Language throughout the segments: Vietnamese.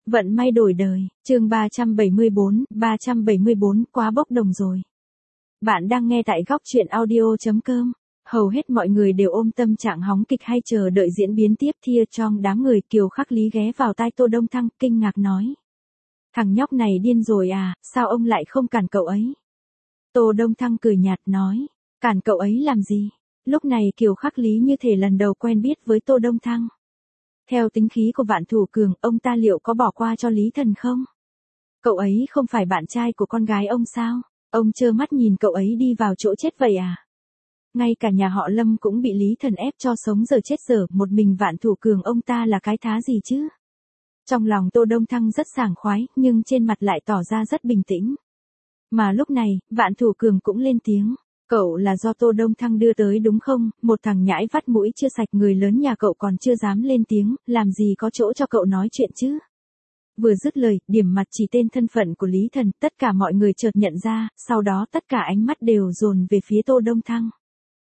Vận may đổi đời, chương 374, quá bốc đồng rồi. Bạn đang nghe tại góc truyện audio.com. Hầu hết mọi người đều ôm tâm trạng hóng kịch hay chờ đợi diễn biến tiếp theo trong đám người. Kiều Khắc Lý ghé vào tai Tô Đông Thăng, kinh ngạc nói. Thằng nhóc này điên rồi à, sao ông lại không cản cậu ấy? Tô Đông Thăng cười nhạt nói, cản cậu ấy làm gì? Lúc này Kiều Khắc Lý như thể lần đầu quen biết với Tô Đông Thăng. Theo tính khí của Vạn Thủ Cường, ông ta liệu có bỏ qua cho Lý Thần không? Cậu ấy không phải bạn trai của con gái ông sao? Ông trơ mắt nhìn cậu ấy đi vào chỗ chết vậy à? Ngay cả nhà họ Lâm cũng bị Lý Thần ép cho sống giờ chết giờ, một mình Vạn Thủ Cường ông ta là cái thá gì chứ? Trong lòng Tô Đông Thăng rất sảng khoái, nhưng trên mặt lại tỏ ra rất bình tĩnh. Mà lúc này, Vạn Thủ Cường cũng lên tiếng. Cậu là do Tô Đông Thăng đưa tới đúng không? Một thằng nhãi vắt mũi chưa sạch, người lớn nhà cậu còn chưa dám lên tiếng, làm gì có chỗ cho cậu nói chuyện chứ? Vừa dứt lời, điểm mặt chỉ tên thân phận của Lý Thần, tất cả mọi người chợt nhận ra, sau đó tất cả ánh mắt đều dồn về phía Tô Đông Thăng.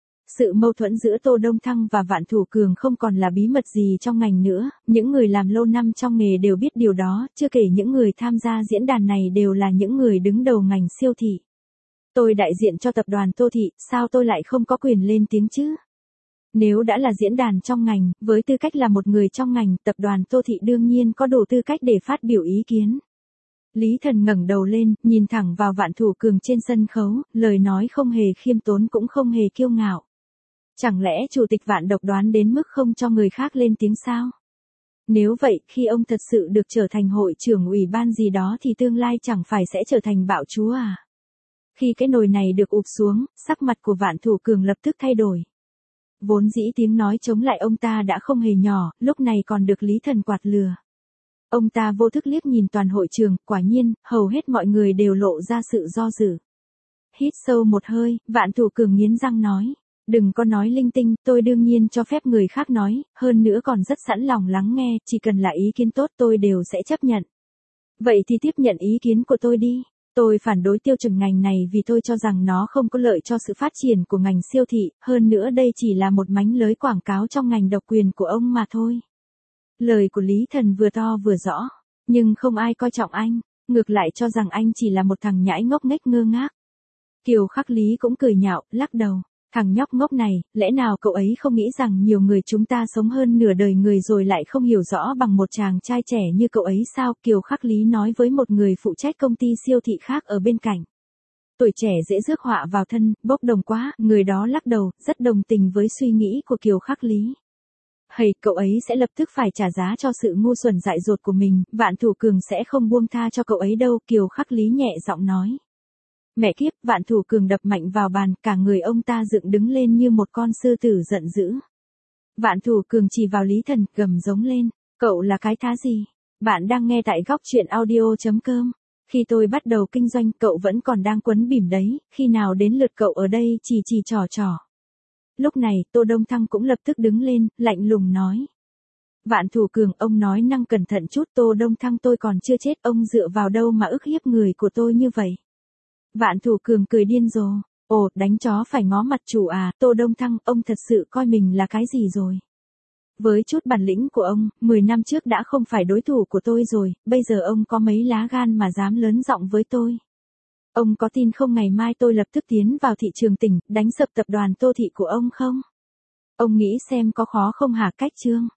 Sự mâu thuẫn giữa Tô Đông Thăng và Vạn Thủ Cường không còn là bí mật gì trong ngành nữa, những người làm lâu năm trong nghề đều biết điều đó, chưa kể những người tham gia diễn đàn này đều là những người đứng đầu ngành siêu thị. Tôi đại diện cho tập đoàn Tô Thị, sao tôi lại không có quyền lên tiếng chứ? Nếu đã là diễn đàn trong ngành, với tư cách là một người trong ngành, tập đoàn Tô Thị đương nhiên có đủ tư cách để phát biểu ý kiến. Lý Thần ngẩng đầu lên, nhìn thẳng vào Vạn Thủ Cường trên sân khấu, lời nói không hề khiêm tốn cũng không hề kiêu ngạo. Chẳng lẽ chủ tịch Vạn độc đoán đến mức không cho người khác lên tiếng sao? Nếu vậy, khi ông thật sự được trở thành hội trưởng ủy ban gì đó thì tương lai chẳng phải sẽ trở thành bạo chúa à? Khi cái nồi này được ụp xuống, sắc mặt của Vạn Thủ Cường lập tức thay đổi. Vốn dĩ tiếng nói chống lại ông ta đã không hề nhỏ, lúc này còn được Lý Thần quạt lừa. Ông ta vô thức liếc nhìn toàn hội trường, quả nhiên, hầu hết mọi người đều lộ ra sự do dự. Hít sâu một hơi, Vạn Thủ Cường nghiến răng nói. Đừng có nói linh tinh, tôi đương nhiên cho phép người khác nói, hơn nữa còn rất sẵn lòng lắng nghe, chỉ cần là ý kiến tốt tôi đều sẽ chấp nhận. Vậy thì tiếp nhận ý kiến của tôi đi. Tôi phản đối tiêu chuẩn ngành này vì tôi cho rằng nó không có lợi cho sự phát triển của ngành siêu thị, hơn nữa đây chỉ là một mánh lới quảng cáo trong ngành độc quyền của ông mà thôi. Lời của Lý Thần vừa to vừa rõ, nhưng không ai coi trọng anh, ngược lại cho rằng anh chỉ là một thằng nhãi ngốc nghếch ngơ ngác. Kiều Khắc Lý cũng cười nhạo, lắc đầu. Thằng nhóc ngốc này, lẽ nào cậu ấy không nghĩ rằng nhiều người chúng ta sống hơn nửa đời người rồi lại không hiểu rõ bằng một chàng trai trẻ như cậu ấy sao? Kiều Khắc Lý nói với một người phụ trách công ty siêu thị khác ở bên cạnh. Tuổi trẻ dễ rước họa vào thân, bốc đồng quá, người đó lắc đầu, rất đồng tình với suy nghĩ của Kiều Khắc Lý. Hầy, cậu ấy sẽ lập tức phải trả giá cho sự ngu xuẩn dại dột của mình, Vạn Thủ Cường sẽ không buông tha cho cậu ấy đâu, Kiều Khắc Lý nhẹ giọng nói. Mẹ kiếp, Vạn Thủ Cường đập mạnh vào bàn, cả người ông ta dựng đứng lên như một con sư tử giận dữ. Vạn Thủ Cường chỉ vào Lý Thần, gầm giống lên, cậu là cái thá gì? Bạn đang nghe tại góc truyện audio.com. Khi tôi bắt đầu kinh doanh, cậu vẫn còn đang quấn bỉm đấy, khi nào đến lượt cậu ở đây chỉ trò. Lúc này, Tô Đông Thăng cũng lập tức đứng lên, lạnh lùng nói. Vạn Thủ Cường, ông nói năng cẩn thận chút. Tô Đông Thăng, tôi còn chưa chết, ông dựa vào đâu mà ức hiếp người của tôi như vậy? Vạn Thủ Cường cười điên rồ. Ồ, đánh chó phải ngó mặt chủ à? Tô Đông Thăng, ông thật sự coi mình là cái gì rồi? Với chút bản lĩnh của ông, 10 năm trước đã không phải đối thủ của tôi rồi, bây giờ ông có mấy lá gan mà dám lớn giọng với tôi? Ông có tin không ngày mai tôi lập tức tiến vào thị trường tỉnh, đánh sập tập đoàn Tô Thị của ông không? Ông nghĩ xem có khó không hả? Cách Trương